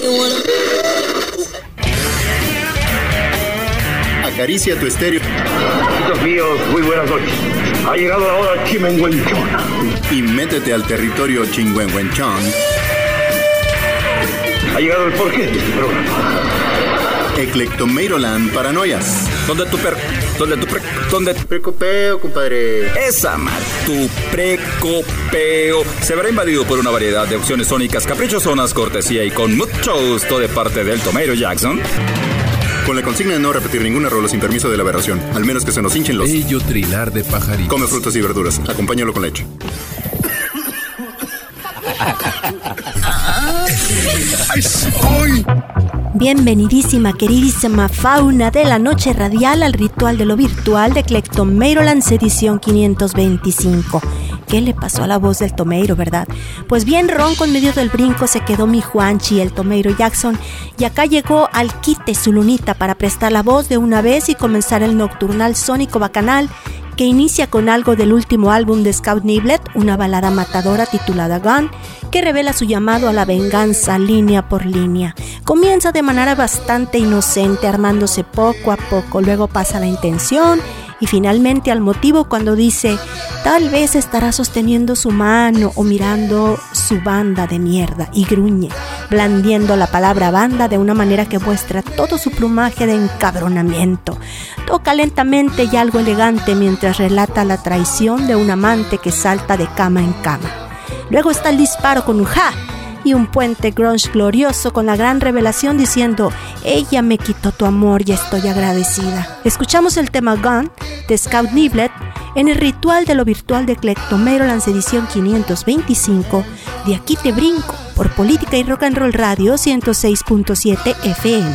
Acaricia tu estéreo. Amigos míos, muy buenas noches. Ha llegado la hora chimenguenchona. Y métete al territorio chingüengüenchón. Ha llegado el porqué de este programa. Eclectomeiroland Paranoias. ¿Dónde tu precopeo, compadre? Esa mal, tu precopeo se verá invadido por una variedad de opciones sónicas caprichosonas, cortesía y con mucho gusto de parte del Tomeiro Jackson. Con la consigna de no repetir ninguna rola sin permiso de la aberración, al menos que se nos hinchen los... Bello trinar de pajaritos. Come frutas y verduras, acompáñalo con leche. Bienvenidísima, queridísima fauna de la noche radial al ritual de lo virtual de Eclectomeiroland edición 525. ¿Qué le pasó a la voz del Tomeiro, verdad? Pues bien ronco en medio del brinco se quedó mi Juanchi, el Tomeiro Jackson, y acá llegó al quite su lunita para prestar la voz de una vez y comenzar el nocturnal sónico bacanal que inicia con algo del último álbum de Scout Niblet, una balada matadora titulada Gun, que revela su llamado a la venganza línea por línea. Comienza de manera bastante inocente, armándose poco a poco, luego pasa a la intención y finalmente al motivo cuando dice: tal vez estará sosteniendo su mano o mirando su banda de mierda, y gruñe, blandiendo la palabra banda de una manera que muestra todo su plumaje de encabronamiento. Toca lentamente y algo elegante mientras relata la traición de un amante que salta de cama en cama. Luego está el disparo con un ja y un puente grunge glorioso con la gran revelación diciendo: ella me quitó tu amor y estoy agradecida. Escuchamos el tema Gun de Scout Niblet en el ritual de lo virtual de Eclectomeiroland edición 525 de Aquí Te Brinco por Política y Rock and Roll Radio 106.7 FM.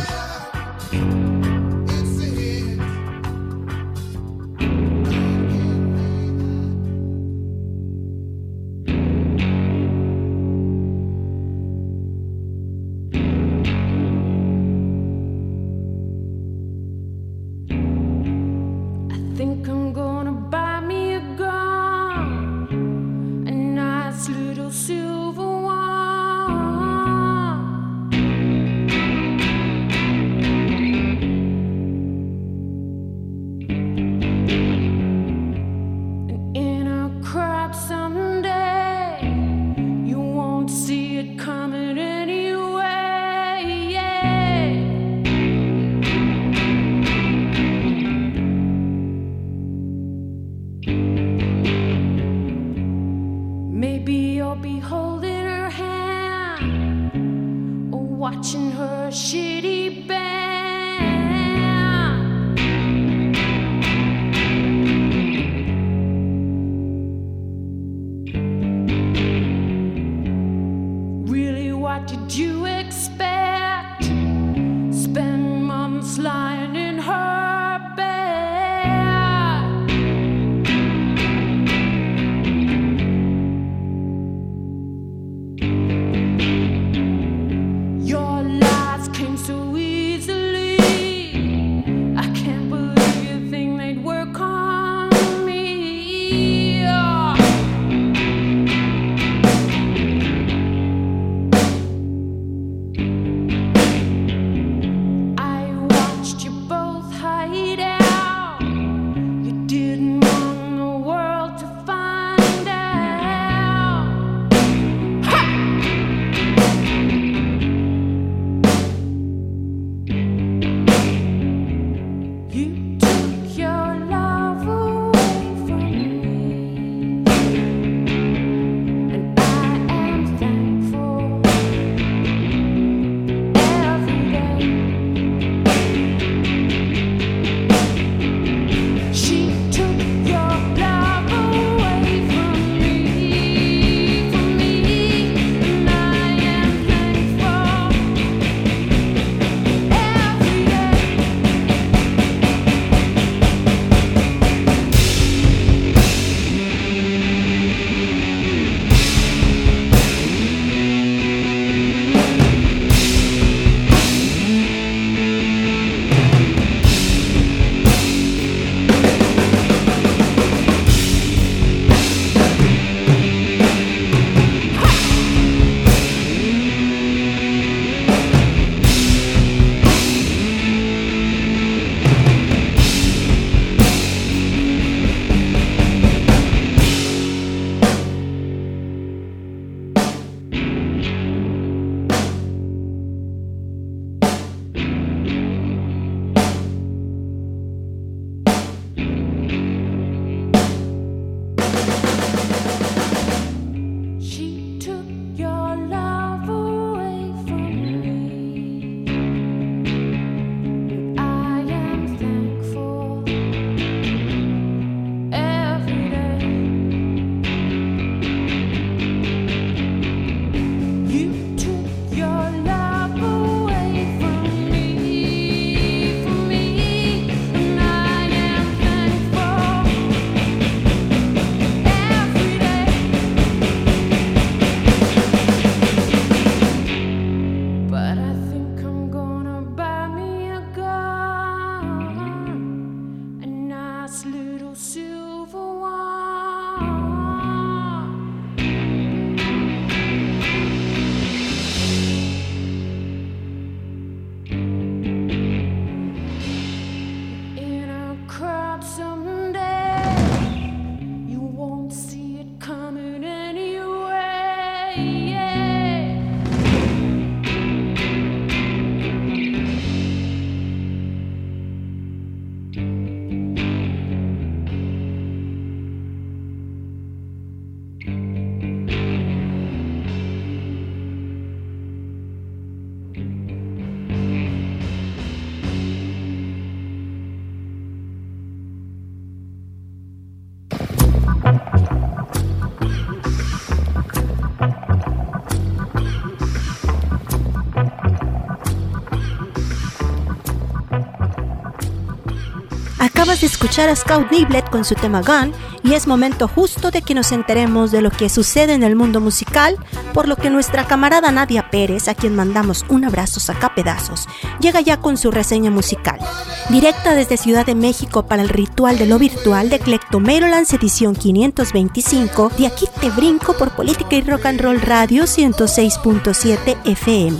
Acabas de escuchar a Scout Niblet con su tema Gun y es momento justo de que nos enteremos de lo que sucede en el mundo musical, por lo que nuestra camarada Nadia Pérez, a quien mandamos un abrazo sacapedazos, llega ya con su reseña musical. Directa desde Ciudad de México para el Ritual de lo Virtual de Eclecto Maryland, edición 525, de aquí te brinco por Política y Rock and Roll Radio 106.7 FM.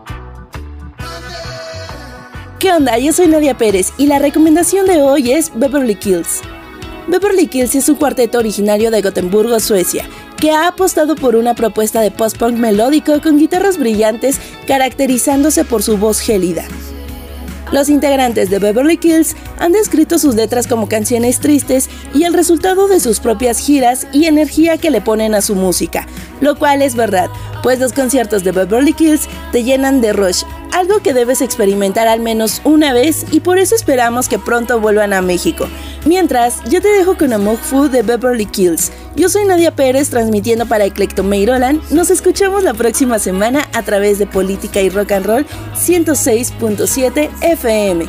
¿Qué onda? Yo soy Nadia Pérez y la recomendación de hoy es Beverly Kills. Beverly Kills es un cuarteto originario de Gotemburgo, Suecia, que ha apostado por una propuesta de post-punk melódico con guitarras brillantes caracterizándose por su voz gélida. Los integrantes de Beverly Kills han descrito sus letras como canciones tristes y el resultado de sus propias giras y energía que le ponen a su música, lo cual es verdad, pues los conciertos de Beverly Kills te llenan de rush, algo que debes experimentar al menos una vez y por eso esperamos que pronto vuelvan a México. Mientras, yo te dejo con Amok Fu de Beverly Kills. Yo soy Nadia Pérez transmitiendo para Eclecto Maryland. Nos escuchamos la próxima semana a través de Política y Rock and Roll 106.7 FM.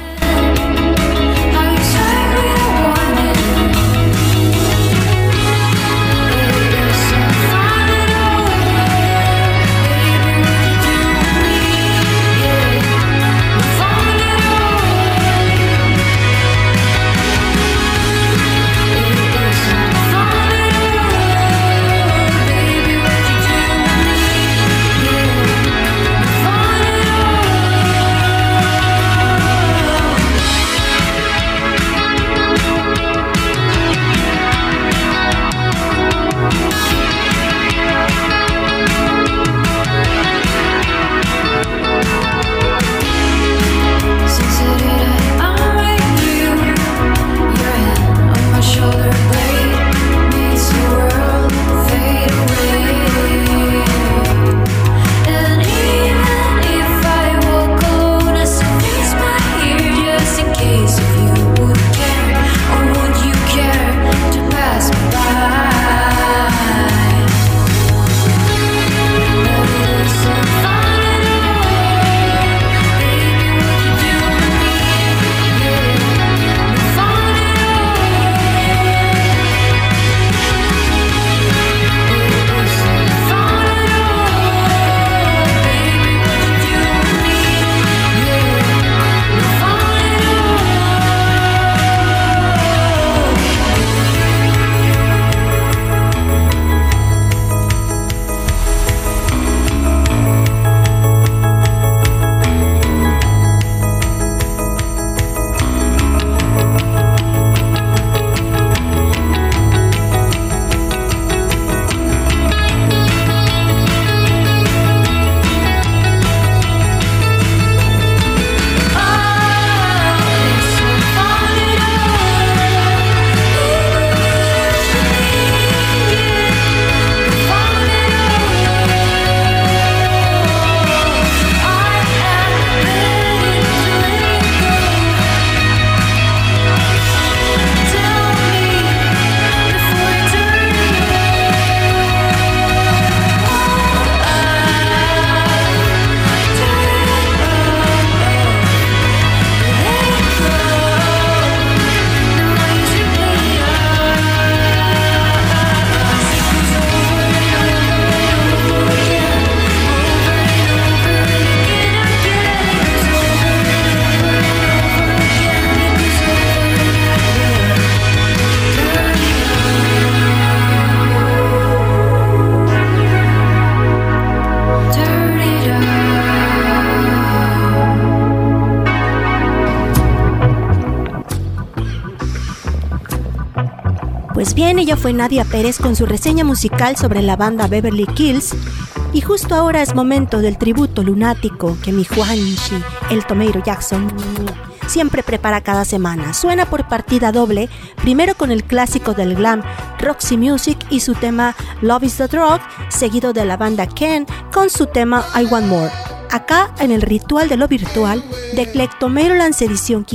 Pues bien, ella fue Nadia Pérez con su reseña musical sobre la banda Beverly Kills. Y justo ahora es momento del tributo lunático que mi Juanchi, el Tomeiro Jackson, siempre prepara cada semana. Suena por partida doble, primero con el clásico del glam Roxy Music y su tema Love is the Drug, seguido de la banda Ken con su tema I Want More. Acá en el Ritual de lo Virtual de Eclecto Maryland, edición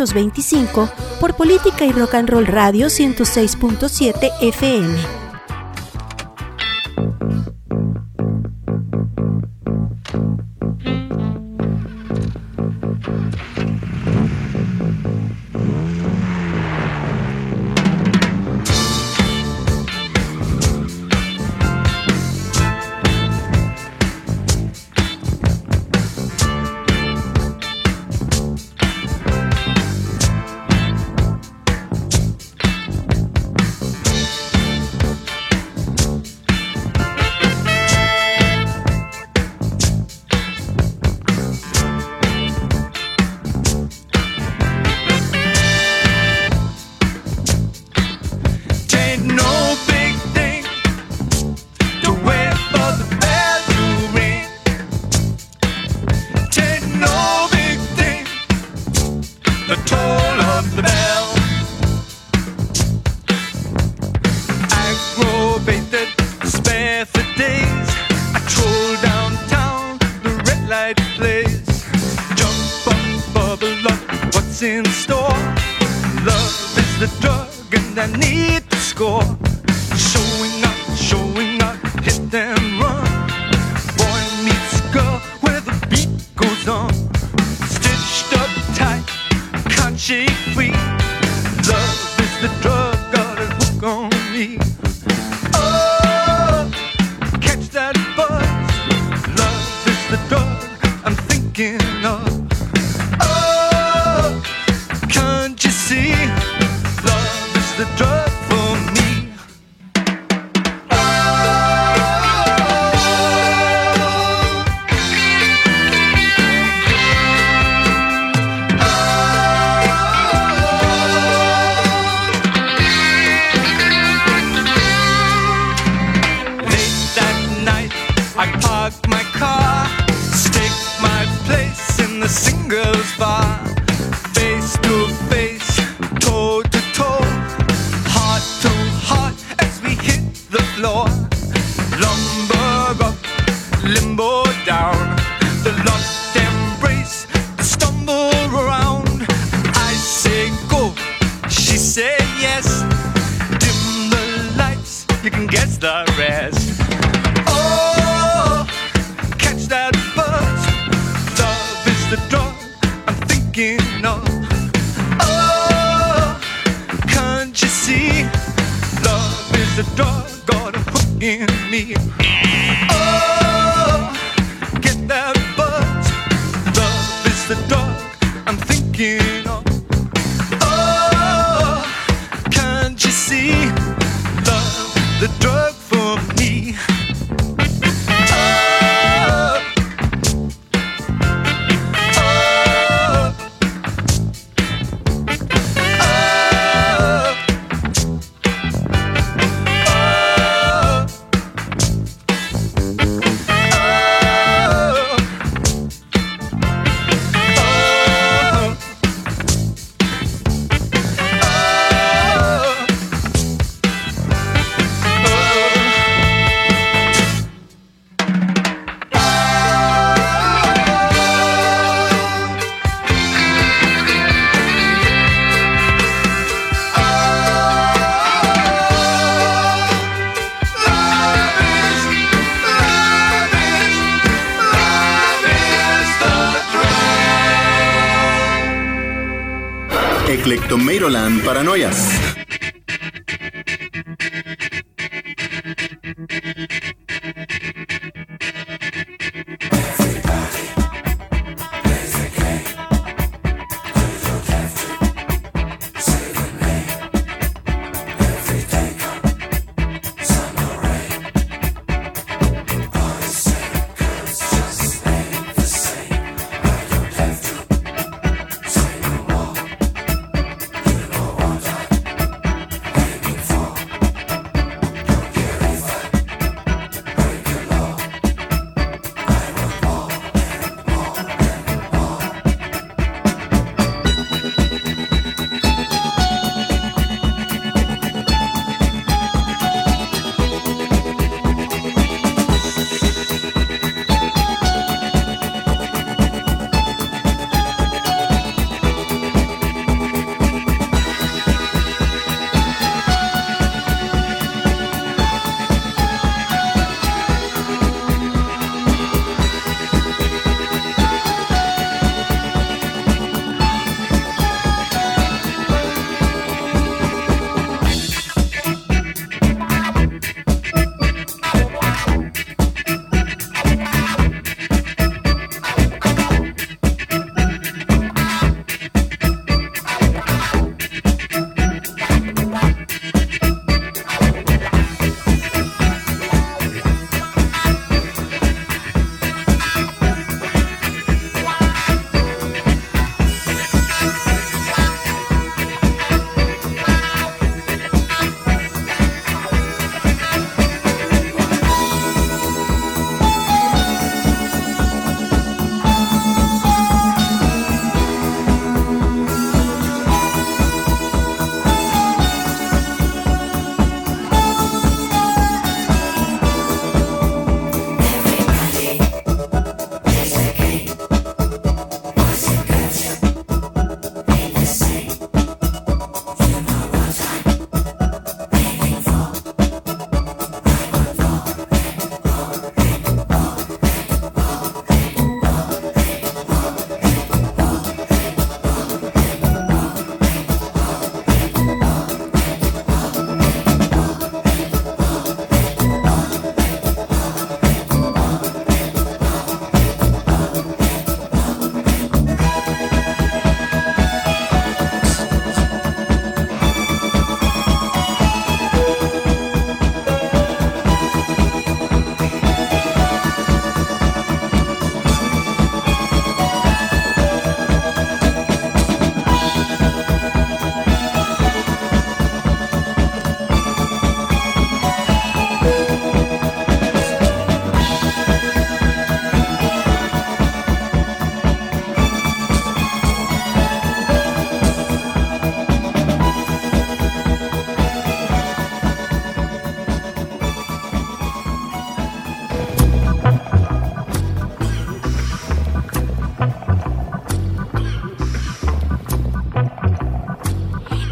525 por Política y Rock and Roll Radio 106.7 FM. right place. Jump up, bubble up, what's in store? Love is the drug and I need to score. Showing up, hit and run. Boy meets girl where the beat goes on. Stitched up tight, can't shake free. Love is the drug, got a hook on me. Oh, catch that buzz. Love is the drug I'm thinking of. Oh, can't you see? Love is the drug for me. Park my car, stake my place in the singles bar. Face to face, toe to toe, heart to heart as we hit the floor. Lumber up, limbo down, the lost embrace, the stumble around. I say go, she say yes. Dim the lights, you can guess the rest. That buzz, love is the drug I'm thinking of. Oh, can't you see? Love is the drug, got a hook in me. Oh, get that buzz, love is the drug I'm thinking of. Oh, can't you see? Love, the drug for me. Eclectomeiroland Paranoias.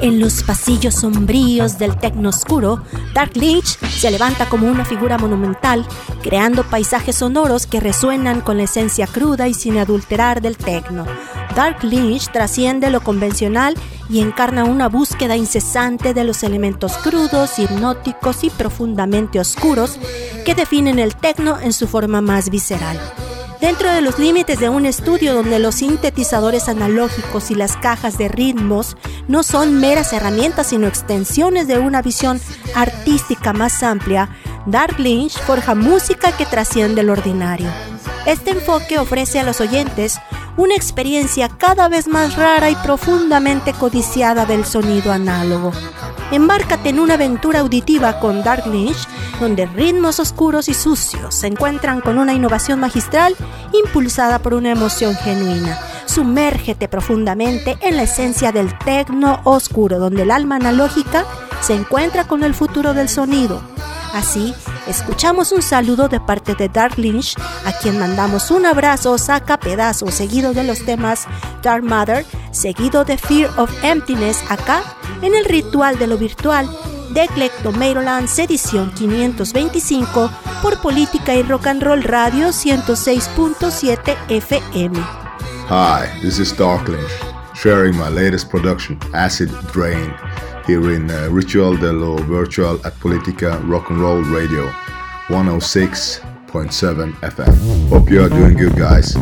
En los pasillos sombríos del techno oscuro, Dark Lynch se levanta como una figura monumental, creando paisajes sonoros que resuenan con la esencia cruda y sin adulterar del techno. Dark Lynch trasciende lo convencional y encarna una búsqueda incesante de los elementos crudos, hipnóticos y profundamente oscuros que definen el techno en su forma más visceral. Dentro de los límites de un estudio donde los sintetizadores analógicos y las cajas de ritmos no son meras herramientas sino extensiones de una visión artística más amplia, Dark Lynch forja música que trasciende lo ordinario. Este enfoque ofrece a los oyentes una experiencia cada vez más rara y profundamente codiciada del sonido análogo. Embárcate en una aventura auditiva con Dark Lynch, donde ritmos oscuros y sucios se encuentran con una innovación magistral impulsada por una emoción genuina. Sumérgete profundamente en la esencia del techno oscuro, donde el alma analógica se encuentra con el futuro del sonido. Así, escuchamos un saludo de parte de Dark Lynch, a quien mandamos un abrazo saca pedazo, seguido de los temas Dark Matter, seguido de Fear of Emptiness, acá en el Ritual de lo Virtual de Eclectomeirolands edición 525 por Política y Rock and Roll Radio 106.7 FM. Hi, this is Dark Lynch, sharing my latest production, Acid Drain, here in Ritual de lo Virtual at Politica Rock and Roll Radio 106.7 FM. Hope you are doing good, guys.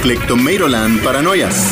Eclectomeiroland Paranoias.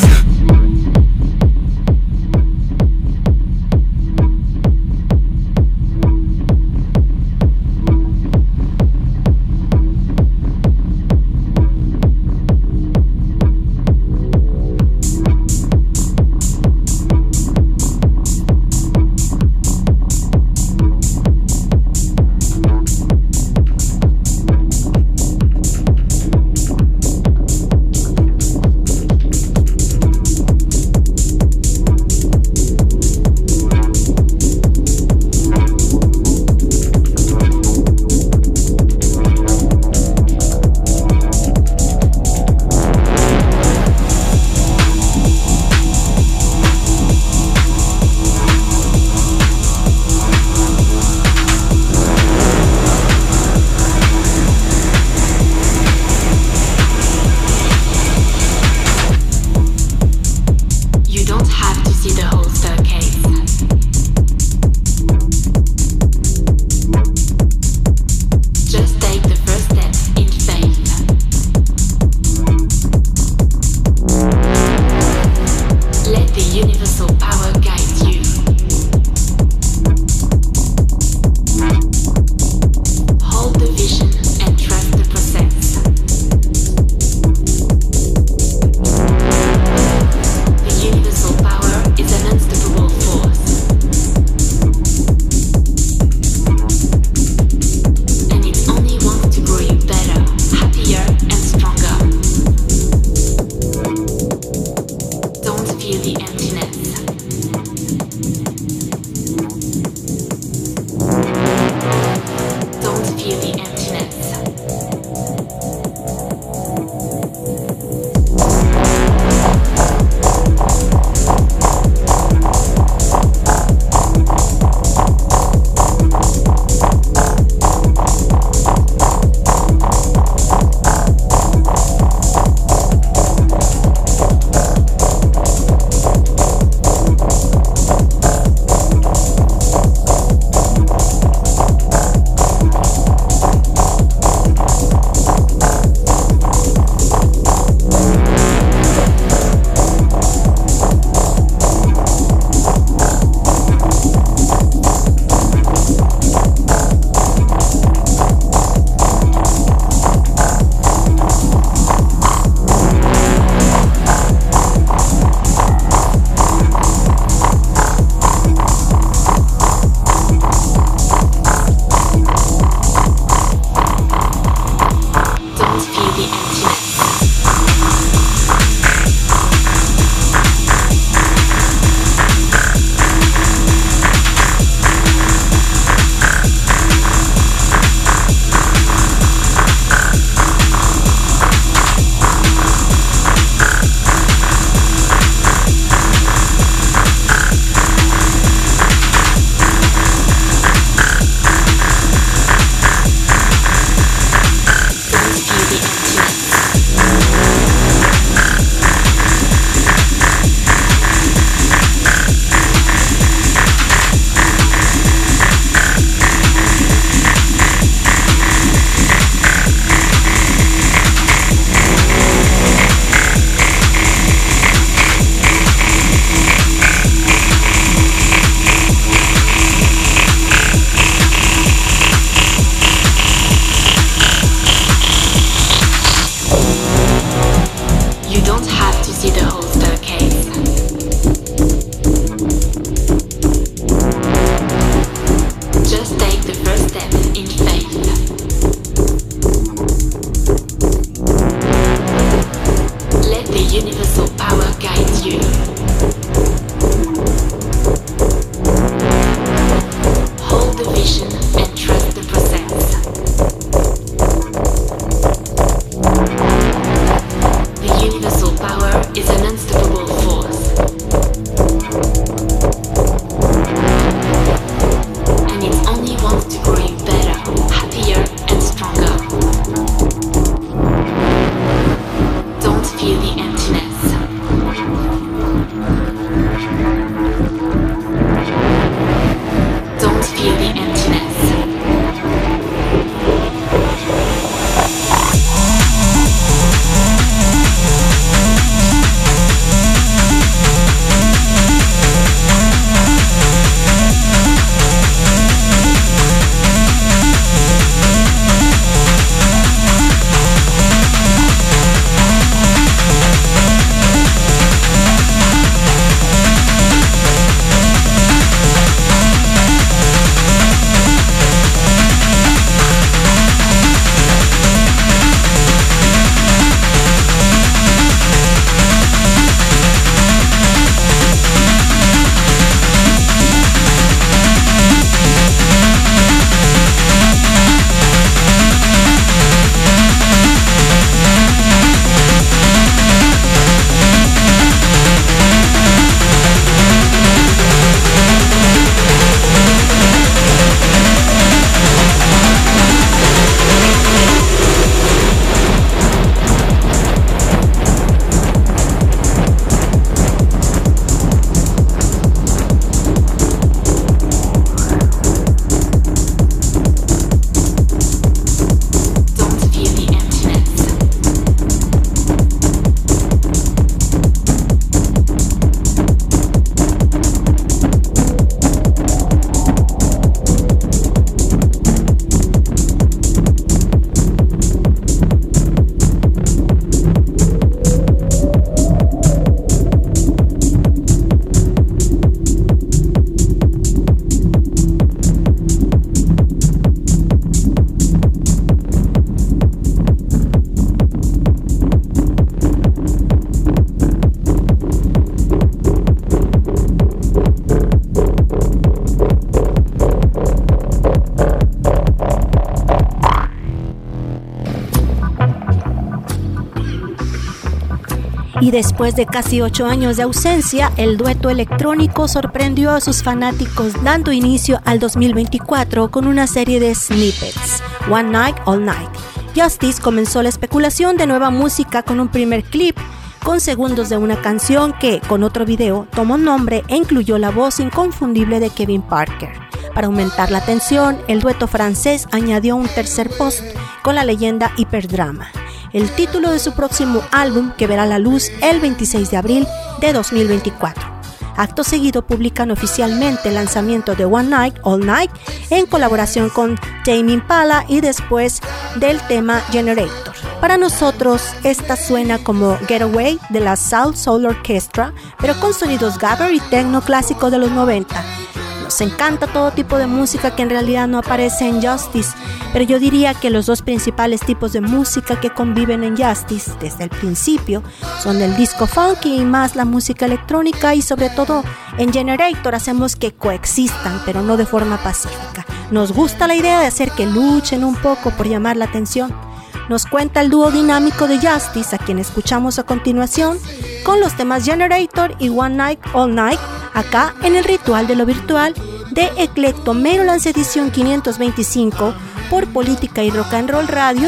Y después de casi 8 años de ausencia, el dueto electrónico sorprendió a sus fanáticos dando inicio al 2024 con una serie de snippets, One Night, All Night. Justice comenzó la especulación de nueva música con un primer clip con segundos de una canción que, con otro video, tomó nombre e incluyó la voz inconfundible de Kevin Parker. Para aumentar la tensión, el dueto francés añadió un tercer post con la leyenda Hyperdrama, el título de su próximo álbum que verá la luz el 26 de abril de 2024. Acto seguido publican oficialmente el lanzamiento de One Night, All Night en colaboración con Tame Impala y después del tema Generator. Para nosotros, esta suena como Getaway de la South Soul Orchestra, pero con sonidos gabber y techno clásico de los 90. Nos encanta todo tipo de música que en realidad no aparece en Justice, pero yo diría que los dos principales tipos de música que conviven en Justice desde el principio son el disco funky y más la música electrónica, y sobre todo en Generator hacemos que coexistan, pero no de forma pacífica. Nos gusta la idea de hacer que luchen un poco por llamar la atención. Nos cuenta el dúo dinámico de Justice, a quien escuchamos a continuación, con los temas Generator y One Night, All Night, acá en el Ritual de lo Virtual de Eclecto Maryland's edición 525 por Política y Rock and Roll Radio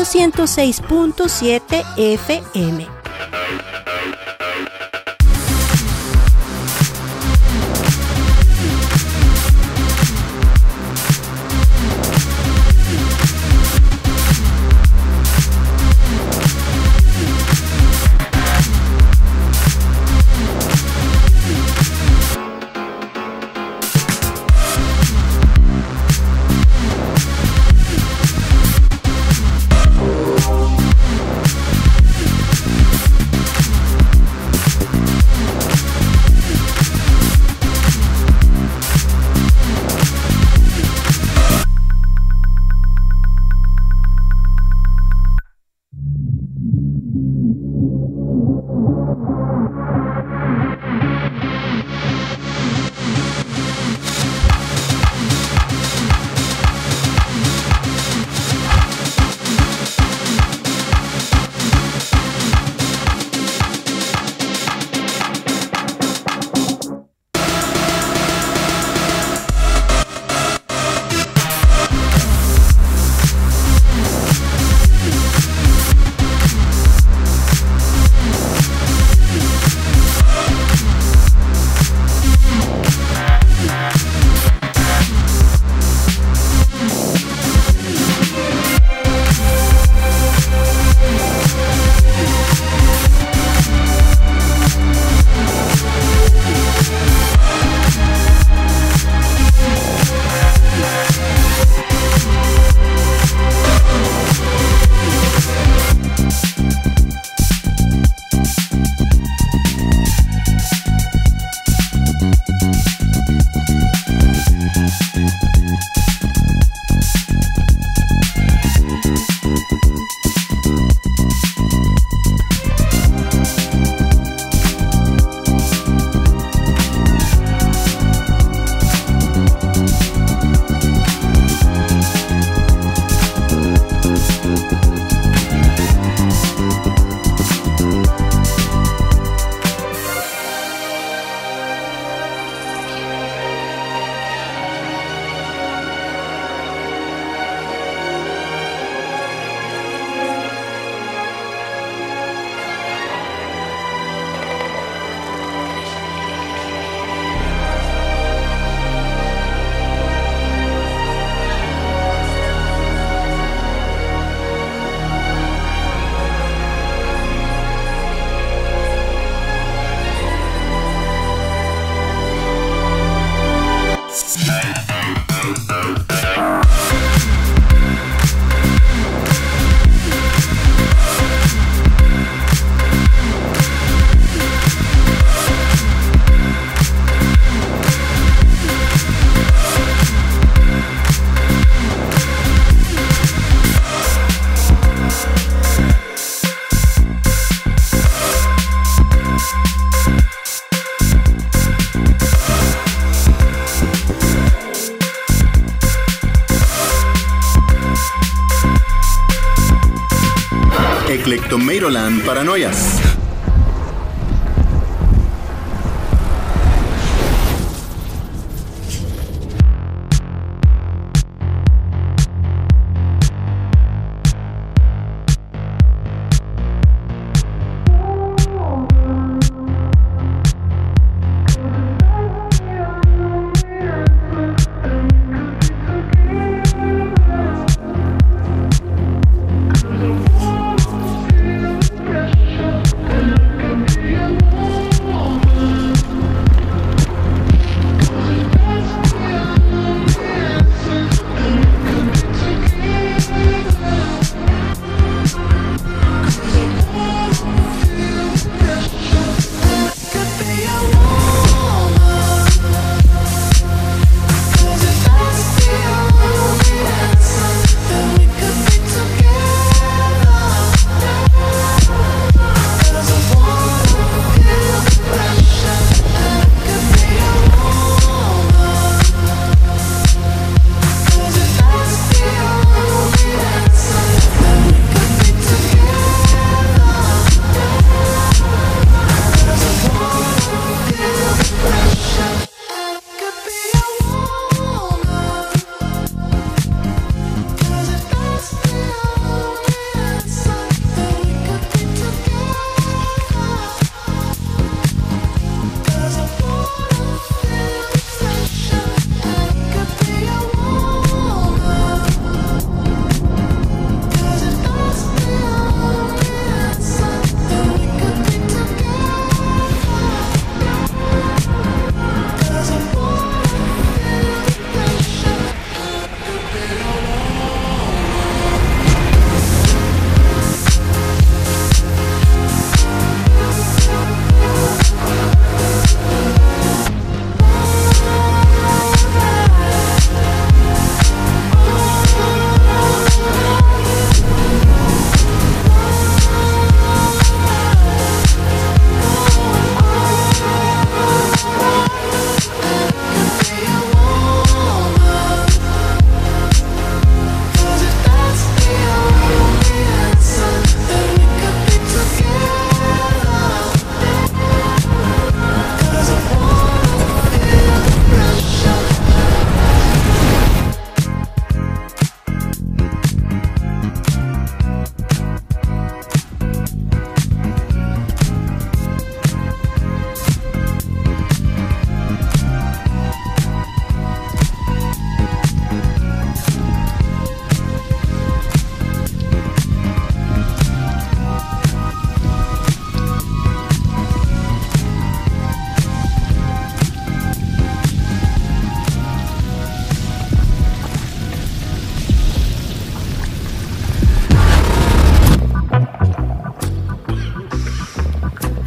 106.7 FM. Eclecto Maryland Paranoias.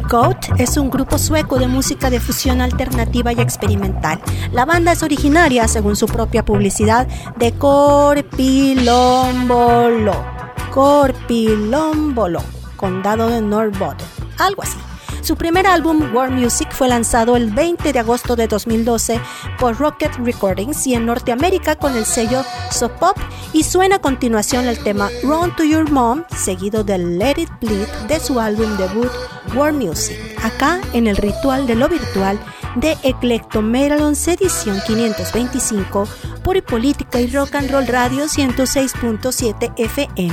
Goat es un grupo sueco de música de fusión alternativa y experimental. La banda es originaria, según su propia publicidad, de Korpilombolo, condado de Norrbotten, algo así. Su primer álbum, War Music, fue lanzado el 20 de agosto de 2012 por Rocket Recordings y en Norteamérica con el sello Sub Pop, y suena a continuación el tema Run to Your Mom, seguido de Let It Bleed de su álbum debut War Music, acá en el Ritual de lo Virtual de Eclectomegalons edición 525 por Política y Rock and Roll Radio 106.7 FM.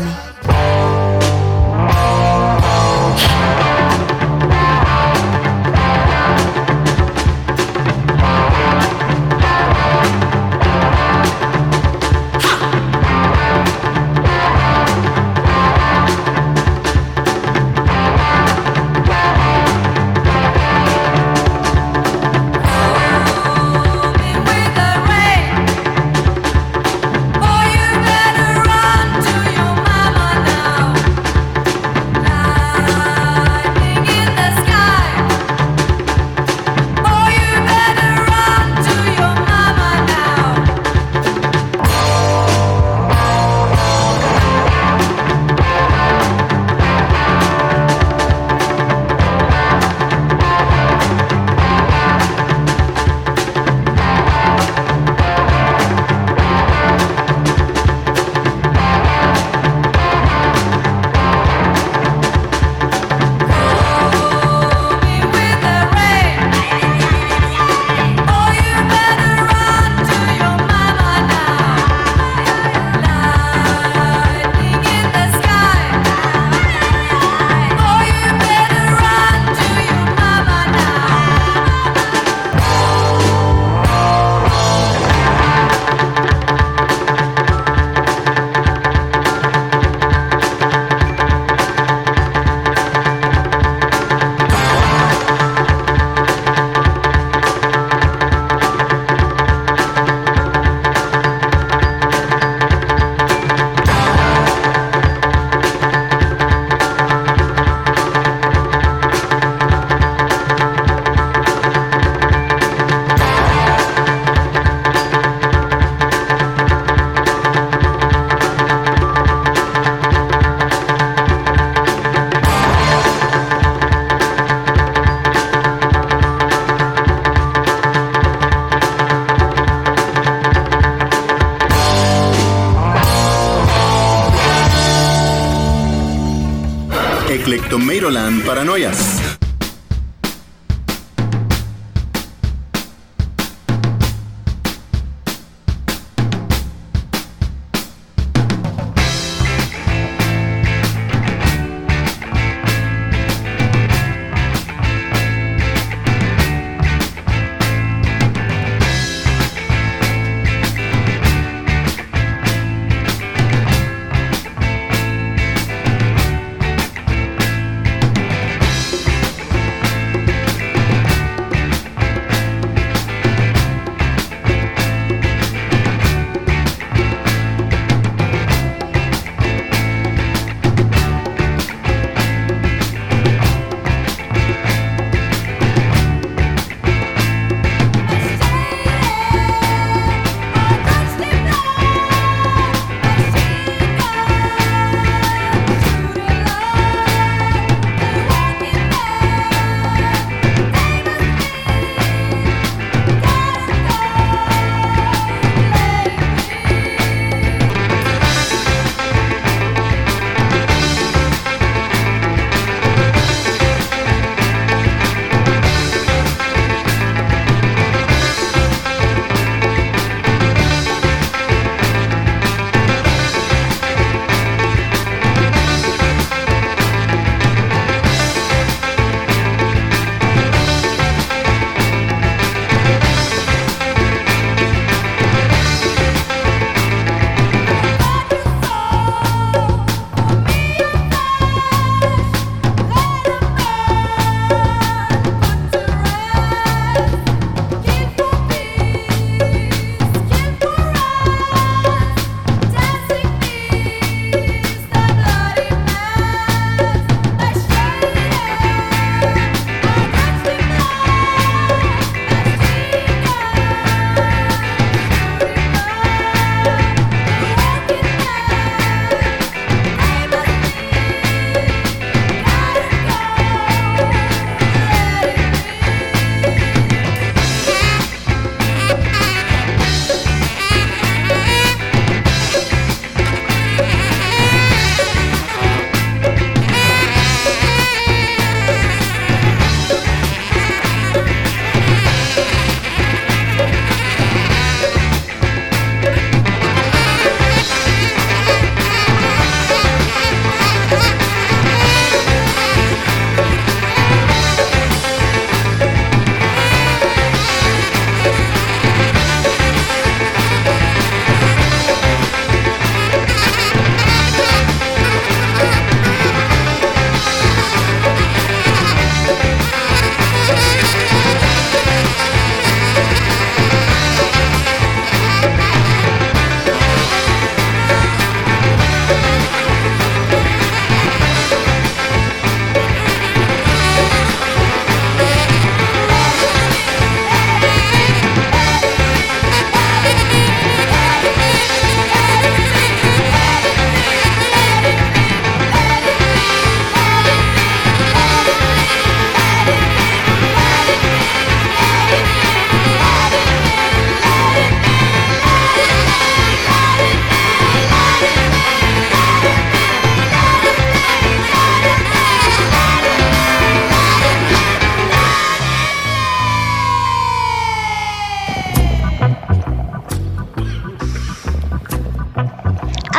Eclectomeroland Paranoias.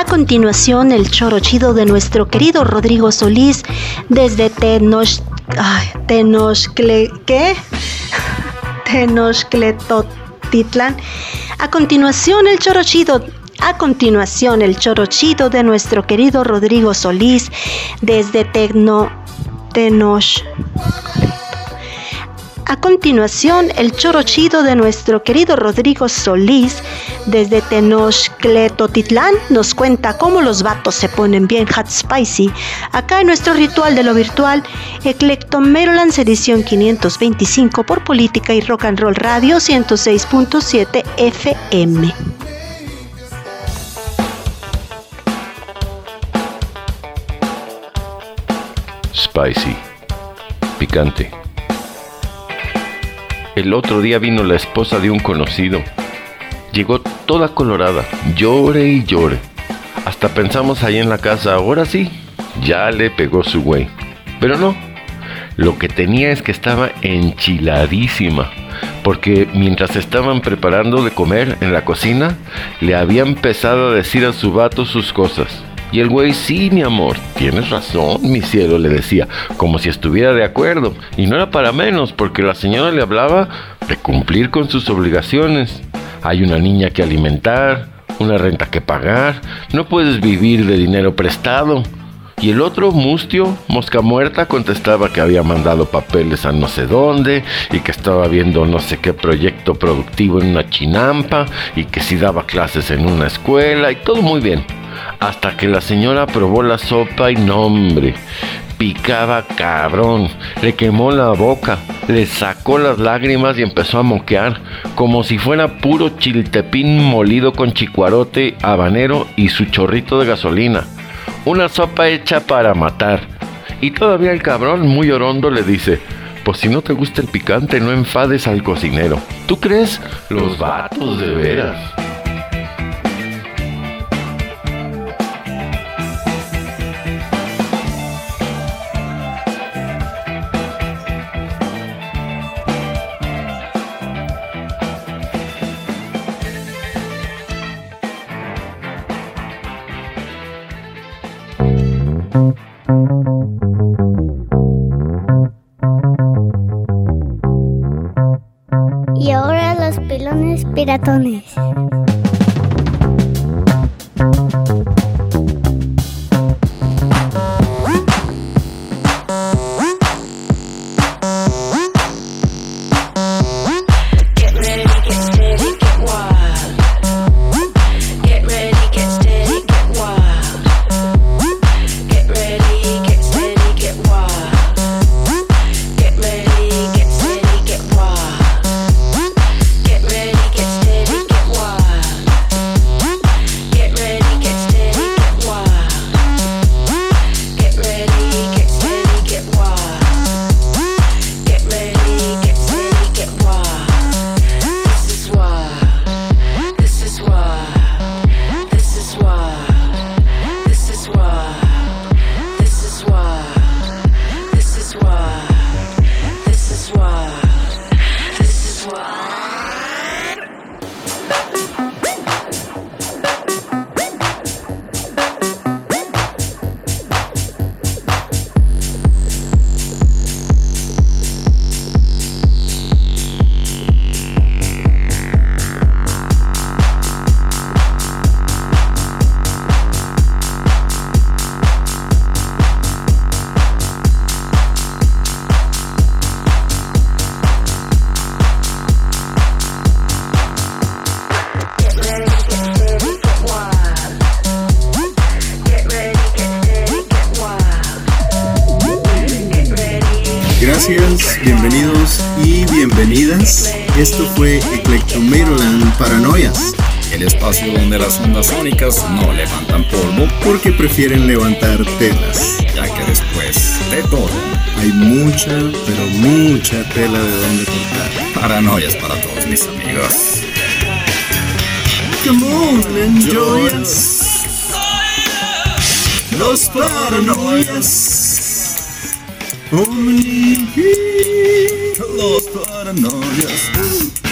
continuación, el choro chido de nuestro querido Rodrigo Solís desde Tenochtitlan. A continuación, el choro chido de nuestro querido Rodrigo Solís desde A continuación, el choro chido de nuestro querido Rodrigo Solís desde Tenochtitlan nos cuenta cómo los vatos se ponen bien hot spicy. Acá en nuestro ritual de lo virtual, Eclecto Maryland edición 525 por Política y Rock and Roll Radio 106.7 FM. Spicy, picante. El otro día vino la esposa de un conocido. Llegó toda colorada, llore y llore. Hasta pensamos ahí en la casa, ahora sí, ya le pegó su güey. Pero no, lo que tenía es que estaba enchiladísima, porque mientras estaban preparando de comer en la cocina, le había empezado a decir a su vato sus cosas. Y el güey, sí, mi amor, tienes razón, mi cielo, le decía, como si estuviera de acuerdo. Y no era para menos, porque la señora le hablaba de cumplir con sus obligaciones. Hay una niña que alimentar, una renta que pagar, no puedes vivir de dinero prestado. Y el otro, mustio, mosca muerta, contestaba que había mandado papeles a no sé dónde y que estaba viendo no sé qué proyecto productivo en una chinampa y que si daba clases en una escuela y todo muy bien. Hasta que la señora probó la sopa y no, hombre, picaba cabrón, le quemó la boca, le sacó las lágrimas y empezó a moquear, como si fuera puro chiltepín molido con chicuarote, habanero y su chorrito de gasolina. Una sopa hecha para matar. Y todavía el cabrón, muy orondo, le dice, pues si no te gusta el picante, no enfades al cocinero. ¿Tú crees? Los vatos de veras. Y ahora los pelones piratones. Gracias, bienvenidos y bienvenidas. Esto fue Eclecto Maryland Paranoias, el espacio donde las ondas sónicas no levantan polvo, porque prefieren levantar telas. ya que después de todo Hay mucha, pero mucha tela de donde cortar. paranoias para todos mis amigos. Come on, enjoy us. Los paranoias. Los paranoias.